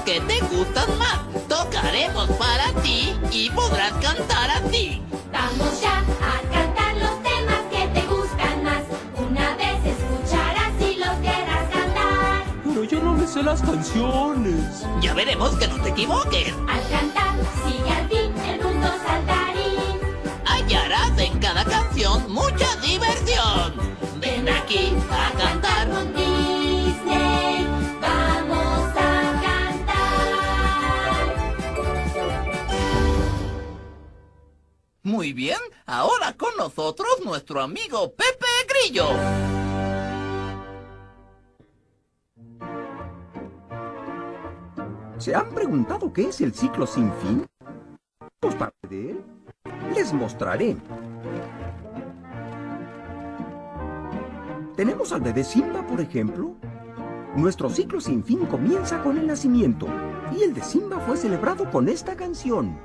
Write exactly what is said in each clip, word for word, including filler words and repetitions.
que te gustan más. Tocaremos para ti y podrás cantar así. Vamos ya a cantar los temas que te gustan más. Una vez escucharás y los querrás cantar. Pero yo no me sé las canciones. Ya veremos que no te equivoques. Al cantar, sigue al fin el mundo saltarín. Hallarás en cada canción mucha diversión. Ven aquí a cantar con Disney. Vamos a cantar. Muy bien, ahora con nosotros nuestro amigo Pepe Grillo. ¿Se han preguntado qué es el ciclo sin fin? ¿Pues parte de él? Les mostraré. Tenemos al bebé Simba, por ejemplo. Nuestro ciclo sin fin comienza con el nacimiento, y el de Simba fue celebrado con esta canción.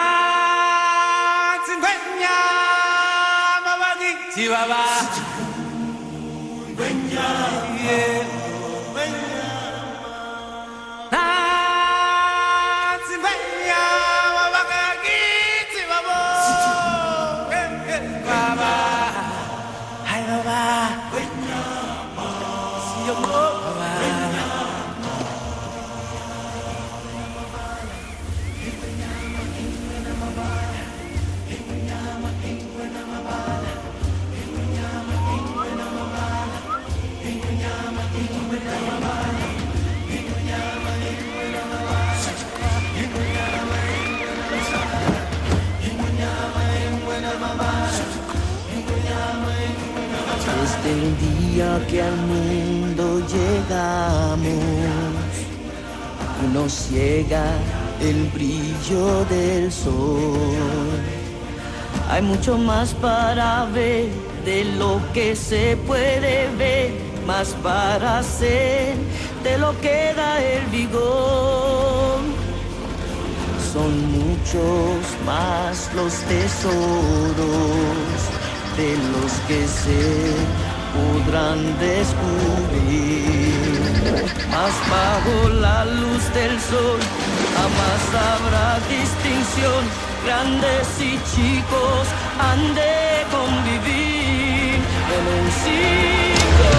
Desde el día que al mundo llegamos, nos ciega el brillo del sol. Hay mucho más para ver de lo que se puede ver, más para hacer de lo que da el vigor. Son muchos más los tesoros de los que se podrán descubrir. Mas bajo la luz del sol jamás habrá distinción. Grandes y chicos han de convivir en un ciclo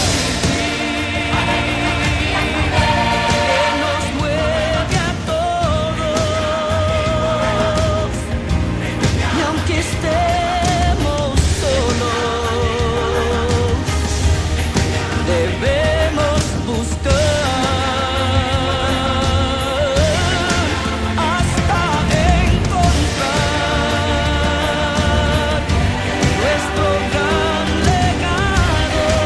que nos mueve a todos. Y aunque estemos solos, debemos buscar hasta encontrar nuestro gran legado.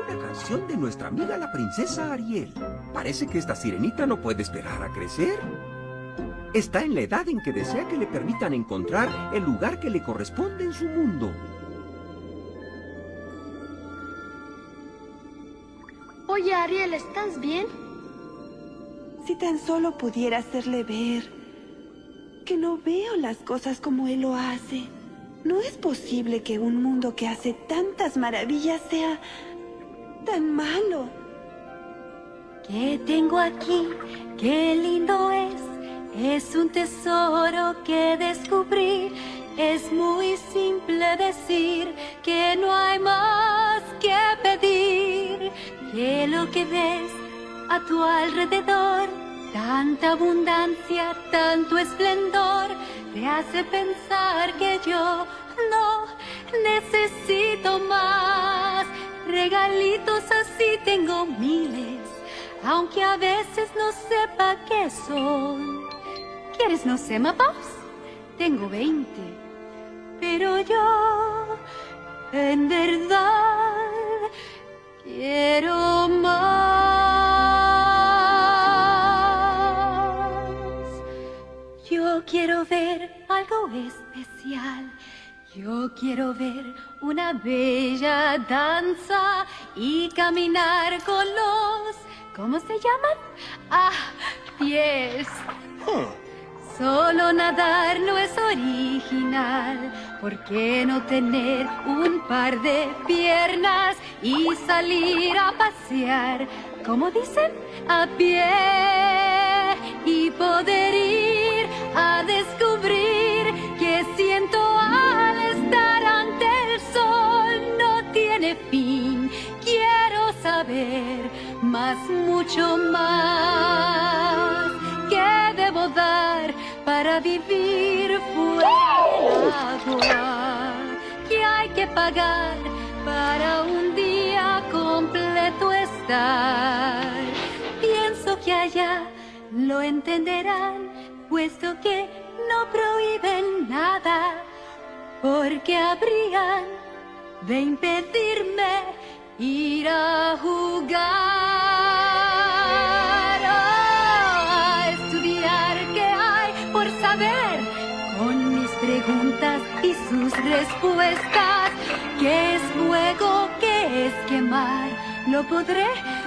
una canción de nuestra amiga la princesa Ariel. Parece que esta sirenita no puede esperar a crecer. Está en la edad en que desea que le permitan encontrar el lugar que le corresponde en su mundo. Oye, Ariel, ¿estás bien? Si tan solo pudiera hacerle ver que no veo las cosas como él lo hace. No es posible que un mundo que hace tantas maravillas sea tan malo. ¿Qué tengo aquí? ¡Qué lindo es! Es un tesoro que descubrí. Es muy simple decir que no hay más que pedir. Que lo que ves a tu alrededor, tanta abundancia, tanto esplendor, te hace pensar que yo no necesito más. Regalitos así tengo miles, aunque a veces no sepa qué son. ¿Quieres no sé, mapas? Tengo veinte, pero yo en verdad quiero más. Yo quiero ver algo especial. Yo quiero ver una bella danza y caminar con los... ¿Cómo se llaman? Ah, pies. Solo nadar no es original. ¿Por qué no tener un par de piernas y salir a pasear? ¿Cómo dicen? A pie. Y poder ir a descubrir que siento al estar ante el sol no tiene fin. Quiero saber más, mucho más. ¿Qué debo dar para vivir fuera del agua? ¿Qué hay que pagar para un día completo estar? Pienso que allá lo entenderán, puesto que no prohíben nada, porque habrían de impedirme ir a jugar, a estudiar qué hay por saber, con mis preguntas y sus respuestas. ¿Qué es fuego? ¿Qué es quemar? Lo podré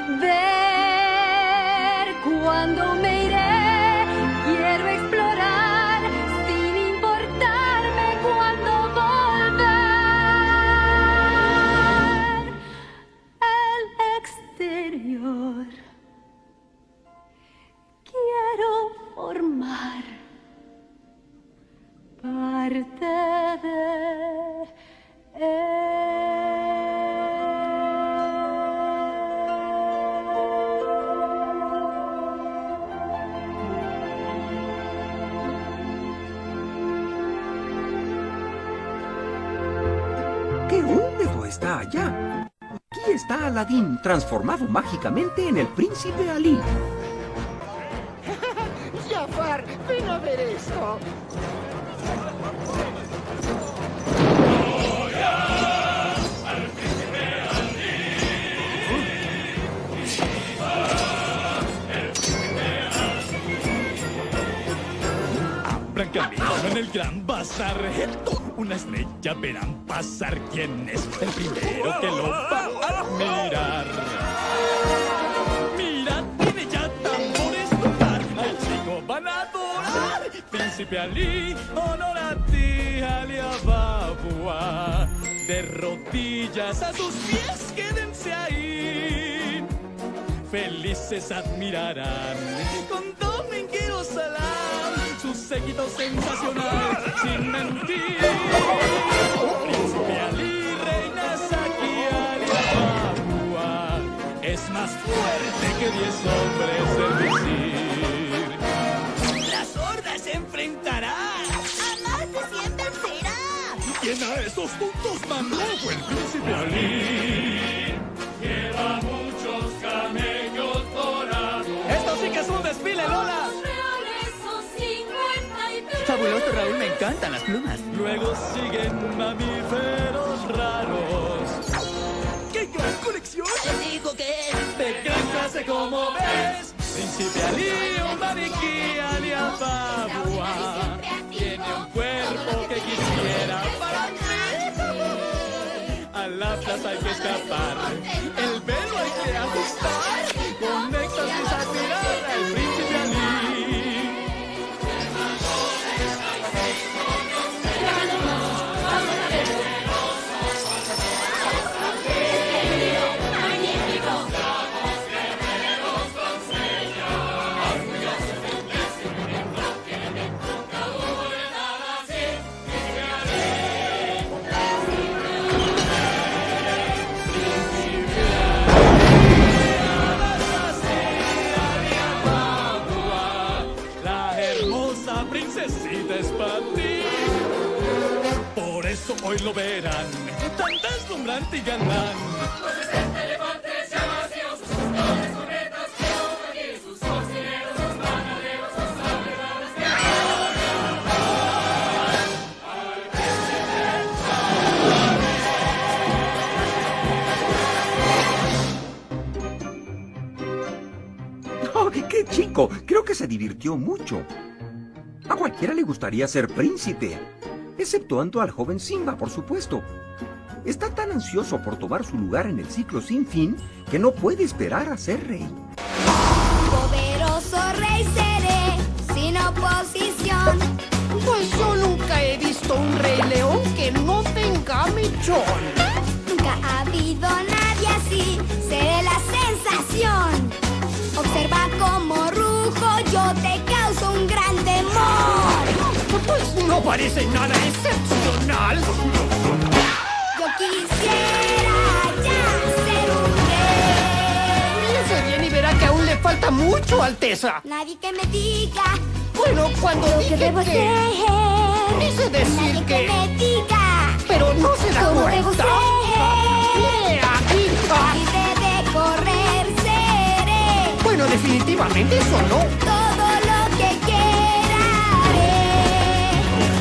ver cuando me iré. Quiero explorar sin importarme cuándo volver. El exterior quiero formar parte de él. ¡Qué húmedo está allá! Aquí está Aladín, transformado mágicamente en el príncipe Alí. Jafar, ven a ver esto. Abran camino en el gran bazar. Una estrella verán pasar. ¿Quién es el primero que lo va a admirar? Mira, tiene ya tambores tocar. Al chico van a adorar. Príncipe Ali, honor a ti, Ali Ababua. De rodillas a sus pies, quédense ahí. Felices admirarán con Domingo Salam su séquito sensacional, sin mentir. Príncipe Ali, reina Saki, Ali Ababua, es más fuerte que diez hombres del visir. Las hordas se enfrentarán ¡A más de cien vencerá! ¿Quién a estos puntos mandó? Fue el príncipe Ali. Lleva muchos camellos dorados. Esto sí que es un desfile, Lola. Fabuloso, Raúl, me encantan las plumas. Luego siguen mamíferos raros. ¡Qué gran colección. ¿Quién dijo que es? De gran clase como ves. Príncipe Ali, un maniquí Ali Ababua. Tiene un cuerpo que quisiera para mí. A la plaza hay que escapar, el velo hay que ajustar. Con éxtasis admirar al príncipe Ali. Por eso hoy lo verán, tan deslumbrante y galán. Los sesenta elefantes ya vacíos, sus torres con retas, que sus cocineros, sus panaderos, sus abrevadas, que ¡Oh, qué chico! Creo que se divirtió mucho. A cualquiera le gustaría ser príncipe, exceptuando al joven Simba, por supuesto. Está tan ansioso por tomar su lugar en el ciclo sin fin que no puede esperar a ser rey. Poderoso rey seré, sin oposición. Pues yo nunca he visto un rey león que no tenga mechón. Nunca ha habido nadie así, seré la sensación. Observa cómo rujo, yo te causo un gran temor. Pues no parece nada excepcional. Yo quisiera ya ser un rey. Piense bien y verá que aún le falta mucho, Alteza. Nadie que me diga. Bueno, cuando lo dije que debo que... ser. Quise decir Nadie que... que me diga. Pero no se da ¿Cómo cuenta. debo ser? Mire aquí. Ah. Libre de correr seré. Bueno, definitivamente eso no. Todo lo que quiera haré.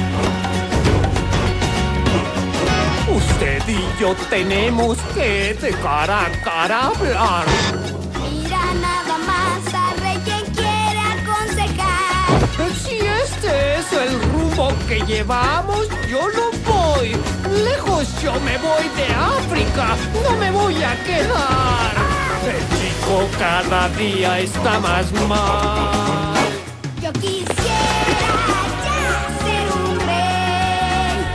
Usted y yo tenemos que de cara a cara hablar. Mira nada más al rey quien quiere aconsejar. Si este es el rumbo que llevamos, yo no voy. Lejos yo me voy de África, no me voy a quedar. El chico cada día está más mal. Yo quisiera ya ser un rey.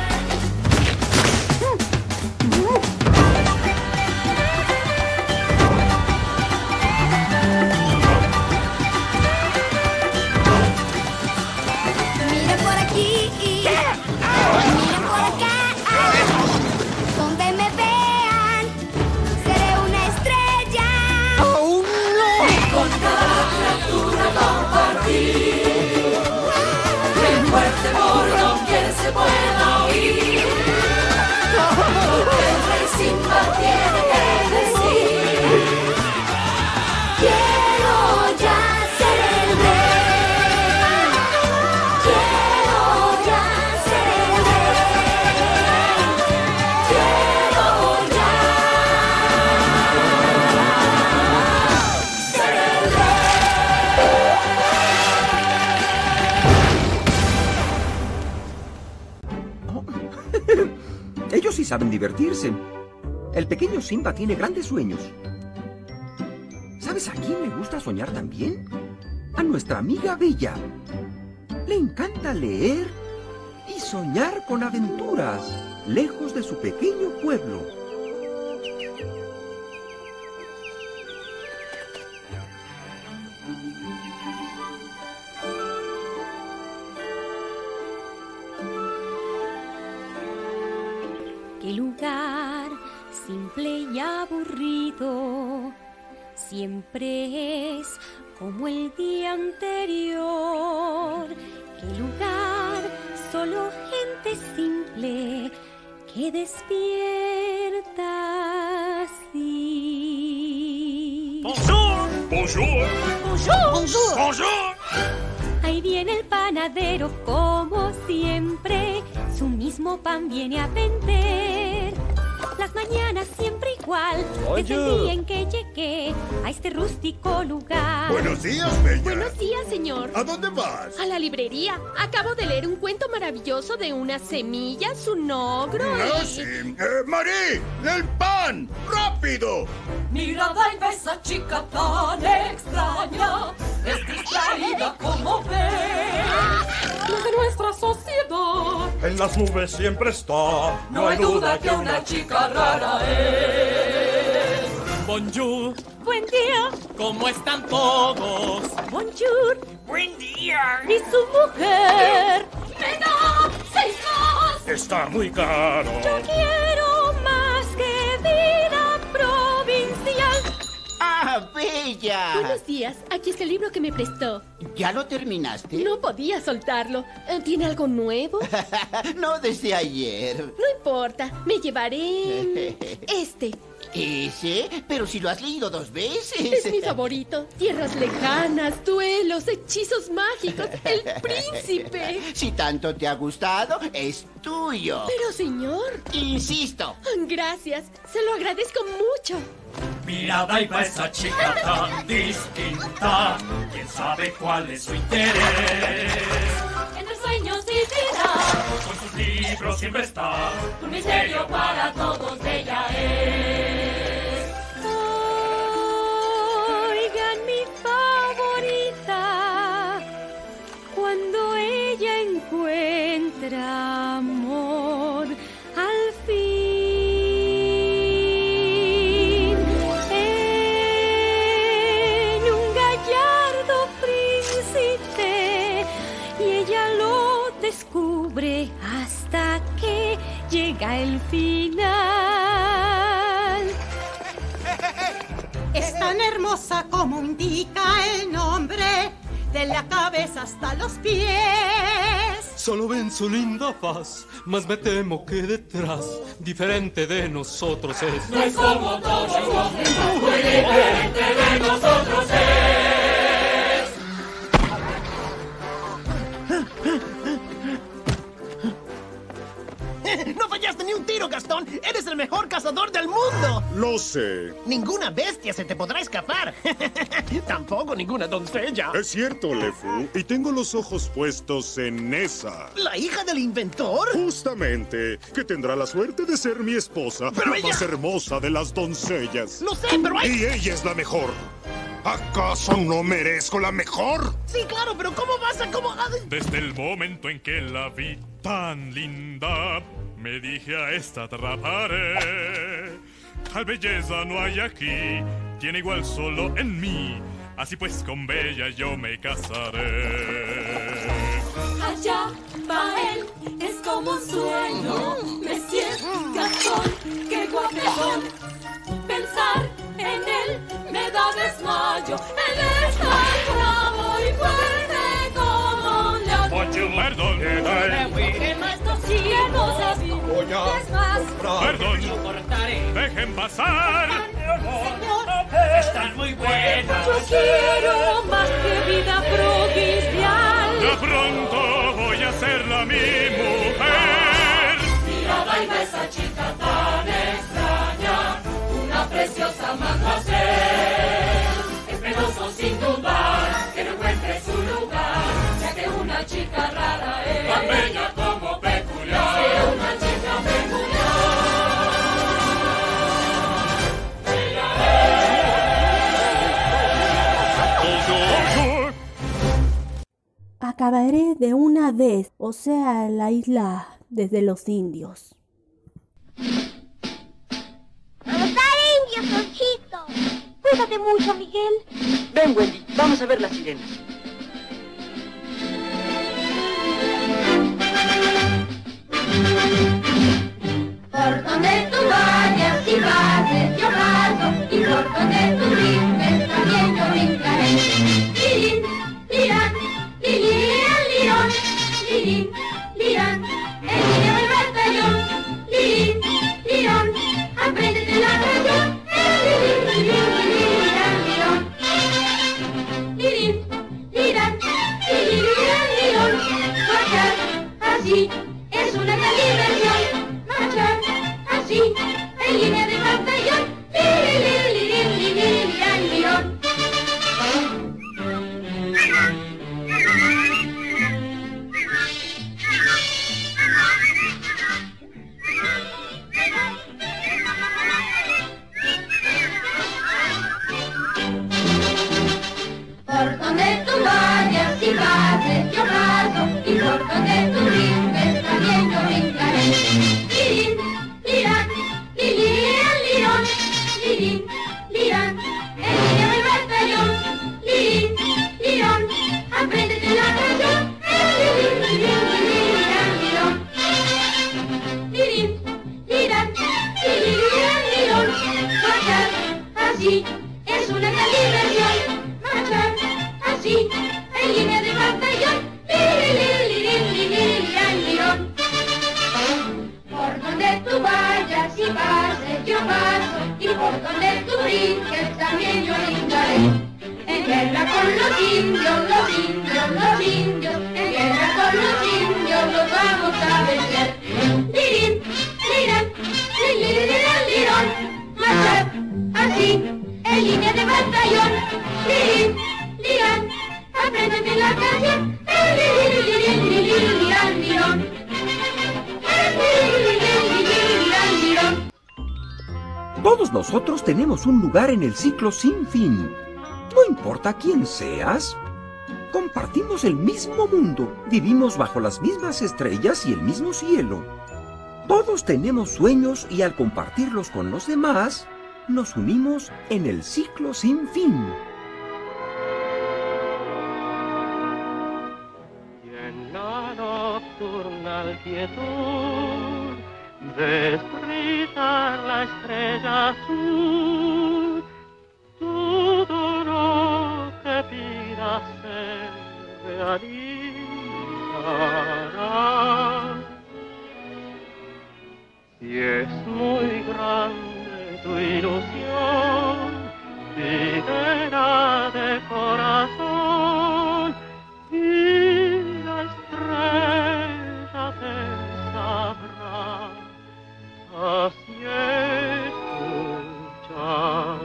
Miren por aquí, miren por acá. Donde me vean, seré una estrella. ¡Oh, no! Con cada criatura compartir el fuerte por doquier se pueda oír lo que el rey Simba tiene que decir. Quiero ya ser el rey. Quiero ya ser el rey. Quiero ya ser el Oh. Ellos sí saben divertirse. El pequeño Simba tiene grandes sueños. ¿Sabes a quién le gusta soñar también? A nuestra amiga Bella. Le encanta leer y soñar con aventuras lejos de su pequeño pueblo. Qué lugar simple y aburrido, siempre es como el día anterior. Qué lugar, solo gente simple que despierta así. Bonjour, bonjour, Bonjour, bonjour, bonjour. Ahí viene el panadero como siempre, su mismo pan viene a vender. Las mañanas siempre igual desde el día en que llegué a este rústico lugar. Buenos días, Bella. Buenos días, señor. ¿A dónde vas? A la librería. Acabo de leer un cuento maravilloso de unas semillas, un ogro y... ¡Ah, sí! Eh, ¡Marí! ¡El pan! ¡Rápido! Mira, Daiva, esa chica tan extraña, es distraída como ves. Los de nuestra sociedad. En las nubes siempre está. No, no hay duda que una chica rara es. Bonjour. Buen día. ¿Cómo están todos? Bonjour. Buen día. ¿Y su mujer? ¡Me da seis más! Está muy caro. Yo quiero más que vida provincial. ¡Ah, Bella! Buenos días. Aquí está el libro que me prestó. ¿Ya lo terminaste? No podía soltarlo. ¿Tiene algo nuevo? No, desde ayer. No importa. Me llevaré... este. ¿Ese? Pero si lo has leído dos veces. Es mi favorito. Tierras lejanas, duelos, hechizos mágicos, el príncipe. Si tanto te ha gustado, es tuyo. Pero, señor... Insisto. Gracias. Se lo agradezco mucho. Mira, Daiva, esa chica tan distinta. ¿Quién sabe cuál es su interés? Entre sueños y vida, con sus libros siempre está. Un misterio para todos ella es. Oigan, mi favorita, cuando ella encuentra amor, al fin. Descubre hasta que llega el final. Es tan hermosa como indica el nombre, de la cabeza hasta los pies. Solo ven su linda faz, mas me temo que detrás, diferente de nosotros es. No es como todos, muy diferente de nosotros es. ¡No fallaste ni un tiro, Gastón! ¡Eres el mejor cazador del mundo! Lo sé. Ninguna bestia se te podrá escapar. Tampoco ninguna doncella. Es cierto, Lefu. Y tengo los ojos puestos en esa. ¿La hija del inventor? Justamente. Que tendrá la suerte de ser mi esposa. Pero la ella... más hermosa de las doncellas. Lo sé, pero hay... Y ella es la mejor. ¿Acaso no merezco la mejor? Sí, claro, pero ¿cómo vas a... cómo... Desde el momento en que la vi tan linda, me dije a esta atraparé. Tal belleza no hay aquí, tiene igual solo en mí. Así pues con Bella yo me casaré. Allá va él, es como un sueño. Monsieur Gastón, qué guapetón. Pensar en él me da desmayo. Él es tan bravo y fuerte como un león. Perdón, Es nuestro cielo es más. Perdón, dejen pasar. Están muy buenas. Yo quiero más que vida provincial. Ya pronto voy a hacerla mi mujer. Mira, Daiva, esa chica tan extraña, una preciosa manda a ser. Es penoso sin dudar que no encuentre su lugar, ya que una chica rara es tan bella como peculiar. Sí, una chica peculiar. Ella Bonjour. Acabaré de una vez, o sea, la isla desde los indios. ¡Matar indios, Conchito! Cuídate mucho, Miguel. Ven, Wendy, vamos a ver las sirenas. Por donde tú vayas y pases, yo paso, y por donde tú brinques, también yo brincaré. Lirín, lirán, lirán, lirón, lirín, lirán, el niño del batallón. Lirín, lirón, apréndete la canción. Lirín, lirán, lirón. Lirín, lirán, lirán, lirón. Marchar así es una gran diversión. Marchar así en línea de batallón. así es una gran diversión. Marchar así en línea de batallón. Por donde tú vayas y pases yo paso, y por donde tú brinques también yo brincaré. En guerra con los indios, los indios, los indios, en guerra con los indios los vamos a vencer. Lirín, lirán, lirán, lirón, marchar así en línea de batallón. Lirín, lirán, aprendan bien la canción. Lirín, lirín, lirín, lirán, lirón. Todos nosotros tenemos un lugar en el ciclo sin fin. No importa quién seas. Compartimos el mismo mundo, vivimos bajo las mismas estrellas y el mismo cielo. Todos tenemos sueños y al compartirlos con los demás, nos unimos en el ciclo sin fin. Y en la nocturnal quietud, ves brillar la estrella azul. Todo lo que pidas se realizará. Si es muy grande tu ilusión, pídela de corazón y la estrella te sabrá así escuchar.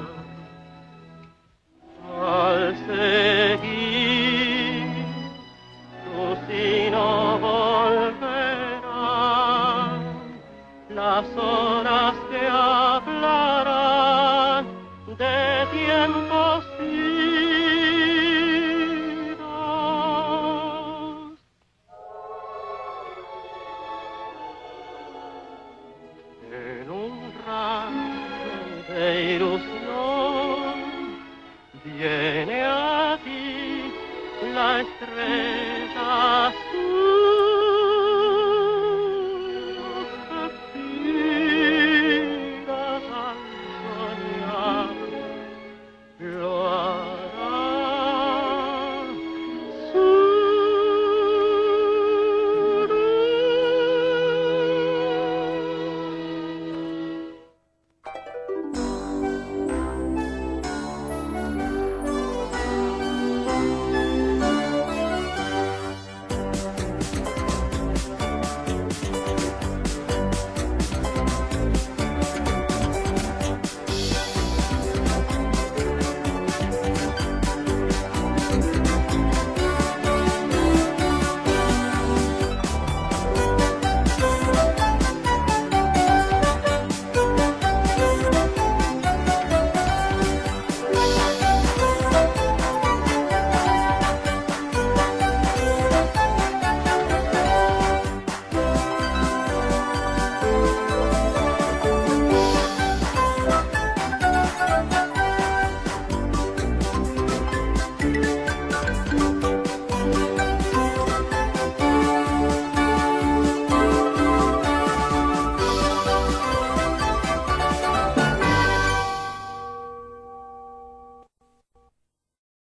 Al seguir tu sino volverán las horas que hablarán de tiempos idos. En un rayo de ilusión viene a ti la estrella